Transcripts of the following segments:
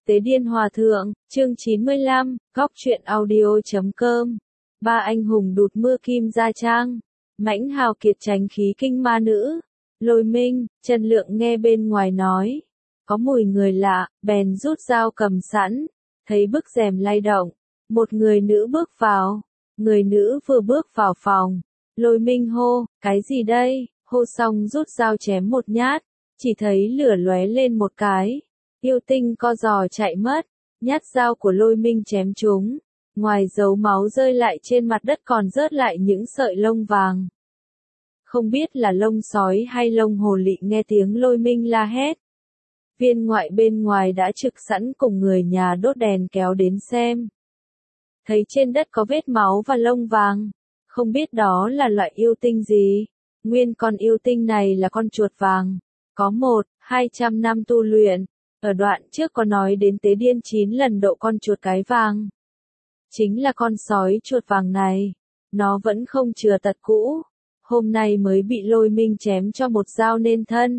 Tế Điên Hòa Thượng, chương 95, góc truyện audio.com. Ba anh hùng đụt mưa Kim Gia Trang. Mãnh hào kiệt tránh khí kinh ma nữ. Lôi Minh, Trần Lượng nghe bên ngoài nói. Có mùi người lạ, bèn rút dao cầm sẵn. Thấy bức rèm lay động. Một người nữ bước vào. Người nữ vừa bước vào phòng. Lôi Minh hô, cái gì đây? Hô xong rút dao chém một nhát. Chỉ thấy lửa lóe lên một cái. Yêu tinh co giò chạy mất, nhát dao của Lôi Minh chém trúng, ngoài dấu máu rơi lại trên mặt đất còn rớt lại những sợi lông vàng. Không biết là lông sói hay lông hồ lị nghe tiếng Lôi Minh la hét. Viên ngoại bên ngoài đã trực sẵn cùng người nhà đốt đèn kéo đến xem. Thấy trên đất có vết máu và lông vàng, không biết đó là loại yêu tinh gì. Nguyên con yêu tinh này là con chuột vàng, có 100-200 năm tu luyện. Ở đoạn trước có nói đến Tế Điên 9 lần độ con chuột cái vàng. Chính là con sói chuột vàng này. Nó vẫn không chừa tật cũ. Hôm nay mới bị Lôi Minh chém cho một dao nên thân.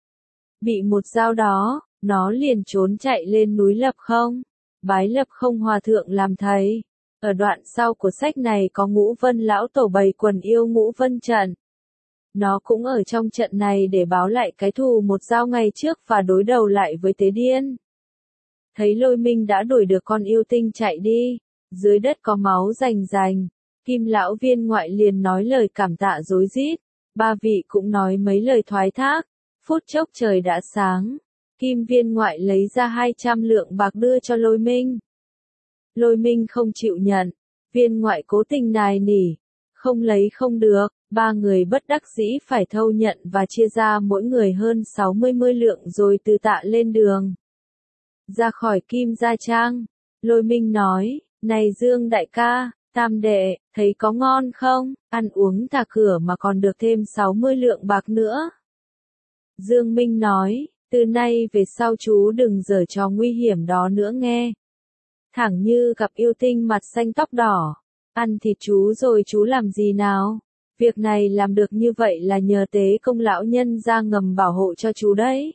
Bị một dao đó, nó liền trốn chạy lên núi Lập Không. Bái Lập Không Hòa Thượng làm thầy. Ở đoạn sau của sách này có Ngũ Vân Lão Tổ bày quần yêu Ngũ Vân trận. Nó cũng ở trong trận này để báo lại cái thù một dao ngày trước và đối đầu lại với Tế Điên. Thấy Lôi Minh đã đuổi được con yêu tinh chạy đi, dưới đất có máu rành rành, Kim lão viên ngoại liền nói lời cảm tạ rối rít, ba vị cũng nói mấy lời thoái thác, phút chốc trời đã sáng, Kim viên ngoại lấy ra 200 lượng bạc đưa cho Lôi Minh. Lôi Minh không chịu nhận, viên ngoại cố tình nài nỉ, không lấy không được. Ba người bất đắc dĩ phải thâu nhận và chia ra mỗi người hơn 60 lượng rồi từ tạ lên đường. Ra khỏi Kim Gia Trang, Lôi Minh nói, này Dương đại ca, Tam đệ, thấy có ngon không, ăn uống thả cửa mà còn được thêm 60 lượng bạc nữa. Dương Minh nói, từ nay về sau chú đừng giở trò nguy hiểm đó nữa nghe. Thẳng như gặp yêu tinh mặt xanh tóc đỏ, ăn thịt chú rồi chú làm gì nào? Việc này làm được như vậy là nhờ Tế Công lão nhân ra ngầm bảo hộ cho chú đấy.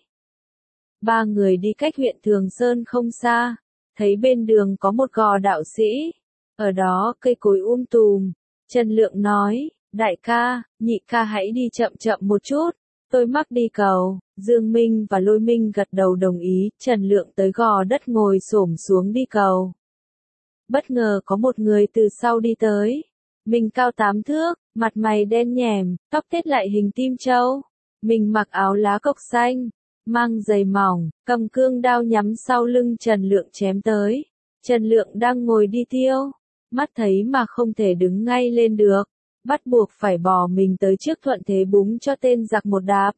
Ba người đi cách huyện Thường Sơn không xa, thấy bên đường có một gò đạo sĩ, ở đó cây cối tùm. Trần Lượng nói, đại ca, nhị ca hãy đi chậm chậm một chút, tôi mắc đi cầu. Dương Minh và Lôi Minh gật đầu đồng ý, Trần Lượng tới gò đất ngồi xổm xuống đi cầu. Bất ngờ có một người từ sau đi tới. Mình cao 8 thước, mặt mày đen nhèm, tóc tết lại hình tim trâu. Mình mặc áo lá cộc xanh, mang giày mỏng, cầm cương đao nhắm sau lưng Trần Lượng chém tới. Trần Lượng đang ngồi đi tiêu, mắt thấy mà không thể đứng ngay lên được, bắt buộc phải bò mình tới trước thuận thế búng cho tên giặc một đạp.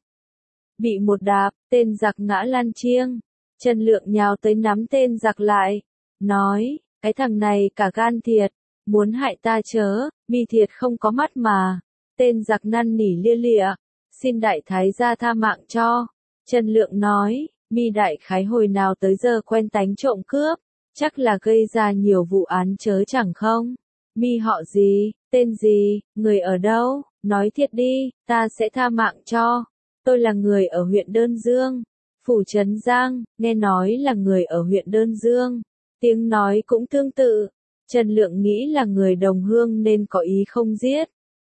Bị một đạp, tên giặc ngã lăn chiêng. Trần Lượng nhào tới nắm tên giặc lại, nói, cái thằng này cả gan thiệt. Muốn hại ta chớ, mi thiệt không có mắt mà. Tên giặc năn nỉ lia lịa, xin đại thái gia tha mạng cho. Trần Lượng nói, mi đại khái hồi nào tới giờ quen tánh trộm cướp, chắc là gây ra nhiều vụ án chớ chẳng không? Mi họ gì, tên gì, người ở đâu, nói thiệt đi, ta sẽ tha mạng cho. Tôi là người ở huyện Đơn Dương, phủ Trấn Giang, nghe nói là người ở huyện Đơn Dương. Tiếng nói cũng tương tự. Trần Lượng nghĩ là người đồng hương nên có ý không giết.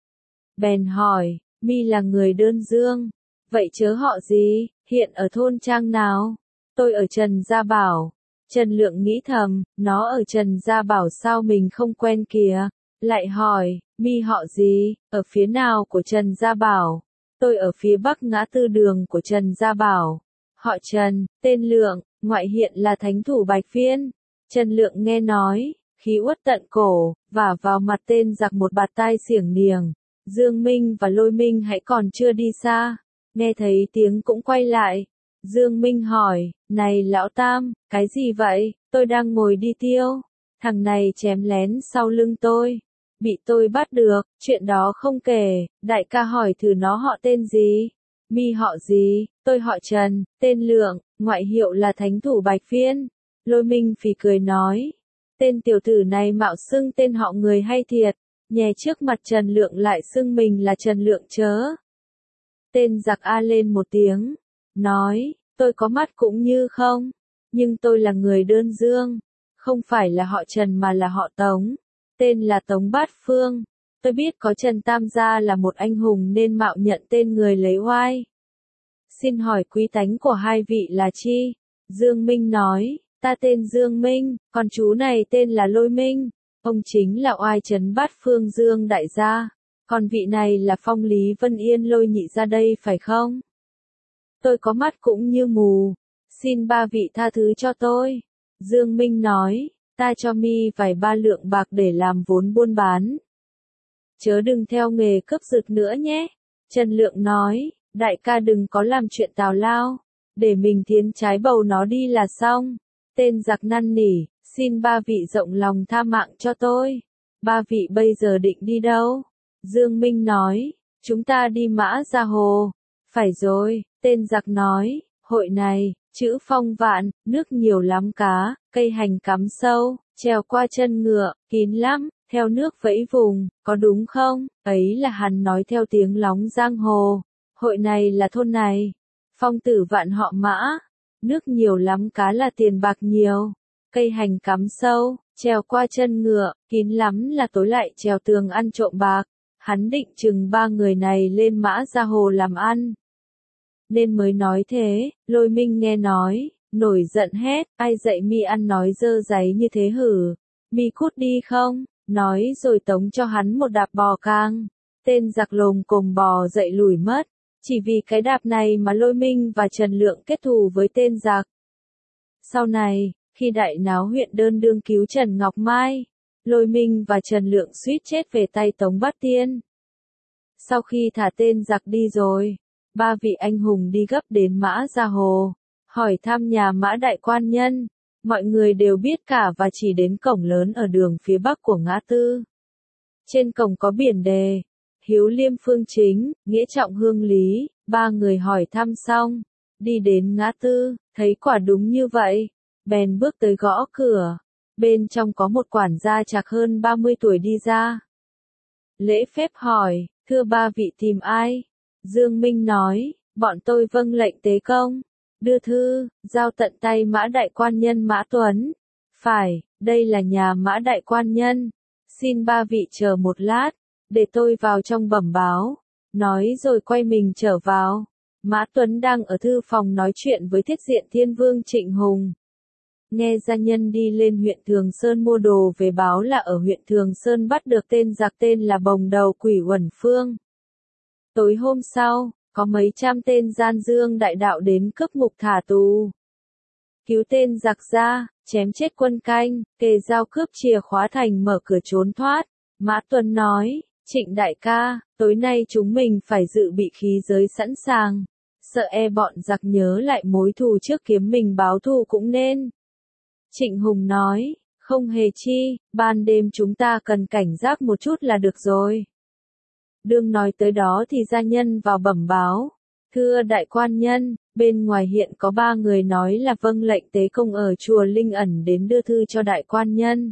Bèn hỏi, mi là người Đơn Dương, vậy chớ họ gì, hiện ở thôn trang nào? Tôi ở Trần Gia Bảo. Trần Lượng nghĩ thầm, nó ở Trần Gia Bảo sao mình không quen kìa. Lại hỏi, mi họ gì, ở phía nào của Trần Gia Bảo? Tôi ở phía bắc ngã tư đường của Trần Gia Bảo. Họ Trần, tên Lượng, ngoại hiện là thánh thủ Bạch Phiên. Trần Lượng nghe nói, khí uất tận cổ, vả vào mặt tên giặc một bạt tai xiểng niềng. Dương Minh và Lôi Minh hãy còn chưa đi xa, nghe thấy tiếng cũng quay lại. Dương Minh hỏi, này lão Tam, cái gì vậy, tôi đang ngồi đi tiêu, thằng này chém lén sau lưng tôi, bị tôi bắt được, chuyện đó không kể, đại ca hỏi thử nó họ tên gì, mi họ gì, tôi họ Trần, tên Lượng, ngoại hiệu là thánh thủ Bạch Phiên. Lôi Minh phì cười nói, tên tiểu tử này mạo xưng tên họ người hay thiệt, nhè trước mặt Trần Lượng lại xưng mình là Trần Lượng chớ. Tên giặc a lên một tiếng, nói, tôi có mắt cũng như không, Nhưng tôi là người đơn dương, không phải là họ Trần mà là họ Tống, tên là Tống Bát Phương. Tôi biết có Trần Tam Gia là một anh hùng nên mạo nhận tên người lấy oai. Xin hỏi quý tánh của hai vị là chi? Dương Minh nói, ta tên Dương Minh, còn chú này tên là Lôi Minh. Ông chính là oai trấn Bát Phương Dương đại gia. Còn vị này là Phong Lý Vân Yên Lôi nhị gia đây phải không? Tôi có mắt cũng như mù. Xin ba vị tha thứ cho tôi. Dương Minh nói, ta cho mi vài 3 lượng bạc để làm vốn buôn bán. Chớ đừng theo nghề cướp giật nữa nhé. Trần Lượng nói, đại ca đừng có làm chuyện tào lao. Để mình thiến trái bầu nó đi là xong. Tên giặc năn nỉ, xin ba vị rộng lòng tha mạng cho tôi. Ba vị bây giờ định đi đâu? Dương Minh nói, chúng ta đi Mã Gia Hồ. Phải rồi, tên giặc nói, hội này, chữ phong vạn, nước nhiều lắm cá, cây hành cắm sâu, trèo qua chân ngựa, kín lắm, theo nước vẫy vùng, có đúng không? Ấy là hắn nói theo tiếng lóng giang hồ. Hội này là thôn này. Phong tử vạn họ Mã. Nước nhiều lắm cá là tiền bạc nhiều. Cây hành cắm sâu, trèo qua chân ngựa, kín lắm là tối lại trèo tường ăn trộm bạc. Hắn định chừng 3 người này lên Mã Gia Hồ làm ăn. Nên mới nói thế. Lôi Minh nghe nói, nổi giận hét, ai dạy mi ăn nói dơ dáy như thế hử? Mi cút đi không? Nói rồi tống cho hắn một đạp bò cang. Tên giặc lồm cồm bò dậy lùi mất. Chỉ vì cái đạp này mà Lôi Minh và Trần Lượng kết thù với tên giặc. Sau này, khi đại náo huyện Đơn Đương cứu Trần Ngọc Mai, Lôi Minh và Trần Lượng suýt chết về tay Tống Bát Tiên. Sau khi thả tên giặc đi rồi, 3 vị anh hùng đi gấp đến Mã Gia Hồ, hỏi thăm nhà Mã Đại Quan Nhân. Mọi người đều biết cả và chỉ đến cổng lớn ở đường phía bắc của ngã tư. Trên cổng có biển đề, Hiếu Liêm Phương Chính, Nghĩa Trọng Hương Lý. 3 người hỏi thăm xong, đi đến ngã tư, thấy quả đúng như vậy, bèn bước tới gõ cửa. Bên trong có một quản gia chạc hơn 30 tuổi đi ra. Lễ phép hỏi, thưa ba vị tìm ai? Dương Minh nói, bọn tôi vâng lệnh tế công. Đưa thư, giao tận tay Mã Đại Quan Nhân Mã Tuấn. Phải, đây là nhà Mã Đại Quan Nhân. Xin ba vị chờ một lát, để tôi vào trong bẩm báo. Nói rồi quay mình trở vào. Mã Tuấn đang ở thư phòng nói chuyện với Thiết Diện Thiên Vương Trịnh Hùng. Nghe gia nhân đi lên huyện Thường Sơn mua đồ về báo là ở huyện Thường Sơn bắt được tên giặc tên là Bồng Đầu Quỷ Uẩn Phương. Tối hôm sau, có mấy trăm tên gian dương đại đạo đến cướp ngục thả tù. Cứu tên giặc ra, chém chết quân canh, kề dao cướp chìa khóa thành mở cửa trốn thoát. Mã Tuấn nói, Trịnh đại ca, tối nay chúng mình phải dự bị khí giới sẵn sàng. Sợ bọn giặc nhớ lại mối thù trước kiếm mình báo thù cũng nên. Trịnh Hùng nói, không hề chi, ban đêm chúng ta cần cảnh giác một chút là được rồi. Đương nói tới đó thì gia nhân vào bẩm báo. Thưa đại quan nhân, bên ngoài hiện có 3 người nói là vâng lệnh tế công ở chùa Linh Ẩn đến đưa thư cho đại quan nhân.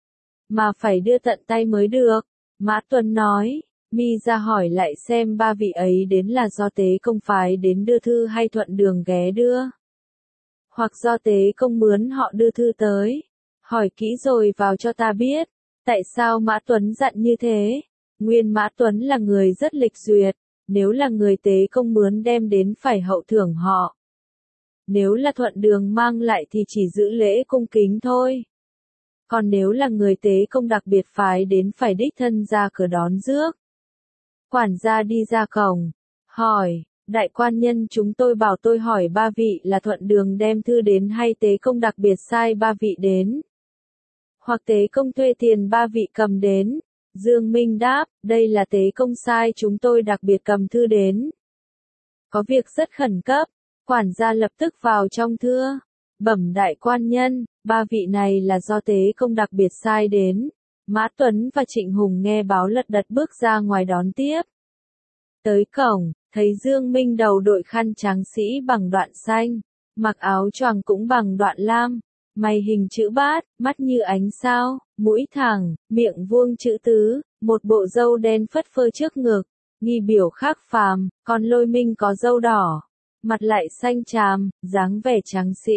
Mà phải đưa tận tay mới được. Mã Tuấn nói, mi ra hỏi lại xem 3 vị ấy đến là do tế công phái đến đưa thư hay thuận đường ghé đưa. Hoặc do tế công mướn họ đưa thư tới. Hỏi kỹ rồi vào cho ta biết. Tại sao Mã Tuấn dặn như thế? Nguyên Mã Tuấn là người rất lịch duyệt. Nếu là người tế công mướn đem đến phải hậu thưởng họ. Nếu là thuận đường mang lại thì chỉ giữ lễ cung kính thôi. Còn nếu là người tế công đặc biệt phái đến phải đích thân ra cửa đón rước. Quản gia đi ra cổng. Hỏi, đại quan nhân chúng tôi bảo tôi hỏi 3 vị là thuận đường đem thư đến hay tế công đặc biệt sai 3 vị đến. Hoặc tế công thuê tiền 3 vị cầm đến. Dương Minh đáp, đây là tế công sai chúng tôi đặc biệt cầm thư đến. Có việc rất khẩn cấp, quản gia lập tức vào trong thưa. Bẩm đại quan nhân, 3 vị này là do tế công đặc biệt sai đến. Mã Tuấn và Trịnh Hùng nghe báo lật đật bước ra ngoài đón tiếp. Tới cổng, thấy Dương Minh đầu đội khăn trắng sĩ bằng đoạn xanh, mặc áo choàng cũng bằng đoạn lam. Mày hình chữ bát, mắt như ánh sao, mũi thẳng, miệng vuông chữ tứ, một bộ râu đen phất phơ trước ngực, nghi biểu khác phàm, còn Lôi Minh có râu đỏ, mặt lại xanh chàm, dáng vẻ tráng sĩ,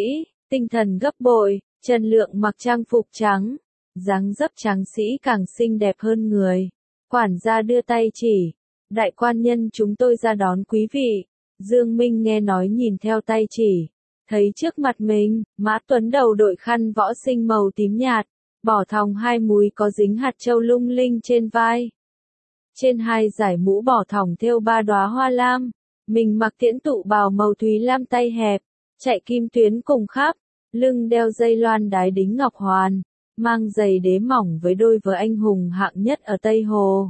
tinh thần gấp bội, Trần Lượng mặc trang phục trắng, dáng dấp trắng sĩ càng xinh đẹp hơn người. Quản gia đưa tay chỉ, đại quan nhân chúng tôi ra đón quý vị. Dương Minh nghe nói nhìn theo tay chỉ, thấy trước mặt mình, Mã Tuấn đầu đội khăn võ sinh màu tím nhạt, bỏ thòng 2 múi có dính hạt châu lung linh trên vai. Trên 2 dải mũ bỏ thòng thêu 3 đóa hoa lam, mình mặc tiễn tụ bào màu thúy lam tay hẹp, chạy kim tuyến cùng khắp, lưng đeo dây loan đái đính ngọc hoàn, mang giày đế mỏng với đôi vớ anh hùng hạng nhất ở Tây Hồ.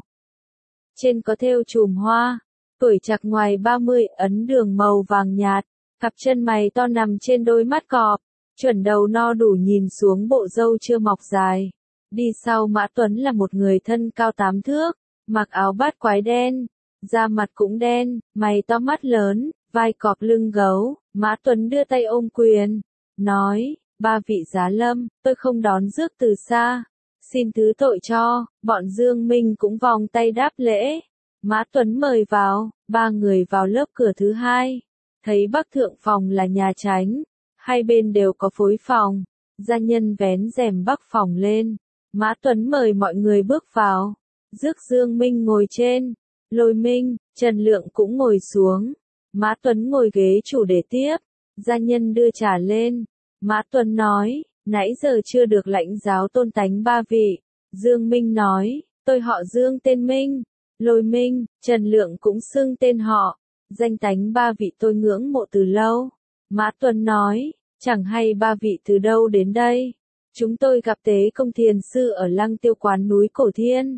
Trên có thêu chùm hoa, tuổi chạc ngoài 30, ấn đường màu vàng nhạt, cặp chân mày to nằm trên đôi mắt cọp, chuẩn đầu no đủ nhìn xuống bộ râu chưa mọc dài. Đi sau Mã Tuấn là một người thân cao 8 thước, mặc áo bát quái đen, da mặt cũng đen, mày to mắt lớn, vai cọp lưng gấu. Mã Tuấn đưa tay ôm quyền, nói, ba vị giá lâm, tôi không đón rước từ xa, xin thứ tội cho. Bọn Dương Minh cũng vòng tay đáp lễ. Mã Tuấn mời vào, 3 người vào lớp cửa thứ 2, thấy bắc thượng phòng là nhà tránh, hai bên đều có phối phòng, gia nhân vén rèm bắc phòng lên. Mã Tuấn mời mọi người bước vào, rước Dương Minh ngồi trên, Lôi Minh, Trần Lượng cũng ngồi xuống. Mã Tuấn ngồi ghế chủ để tiếp, gia nhân đưa trà lên. Mã Tuấn nói, nãy giờ chưa được lãnh giáo tôn tánh 3 vị. Dương Minh nói, tôi họ Dương tên Minh. Lôi Minh, Trần Lượng cũng xưng tên họ, danh tánh 3 vị tôi ngưỡng mộ từ lâu. Mã Tuấn nói, chẳng hay 3 vị từ đâu đến đây. Chúng tôi gặp Tế Công Thiền Sư ở Lăng Tiêu Quán núi Cổ Thiên.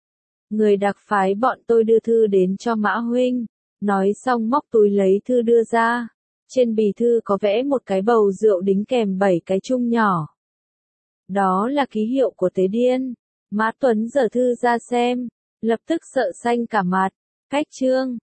Người đặc phái bọn tôi đưa thư đến cho Mã Huynh. Nói xong móc túi lấy thư đưa ra. Trên bì thư có vẽ một cái bầu rượu đính kèm 7 cái chung nhỏ. Đó là ký hiệu của Tế Điên. Mã Tuấn giở thư ra xem, lập tức sợ xanh cả mặt. Cách chương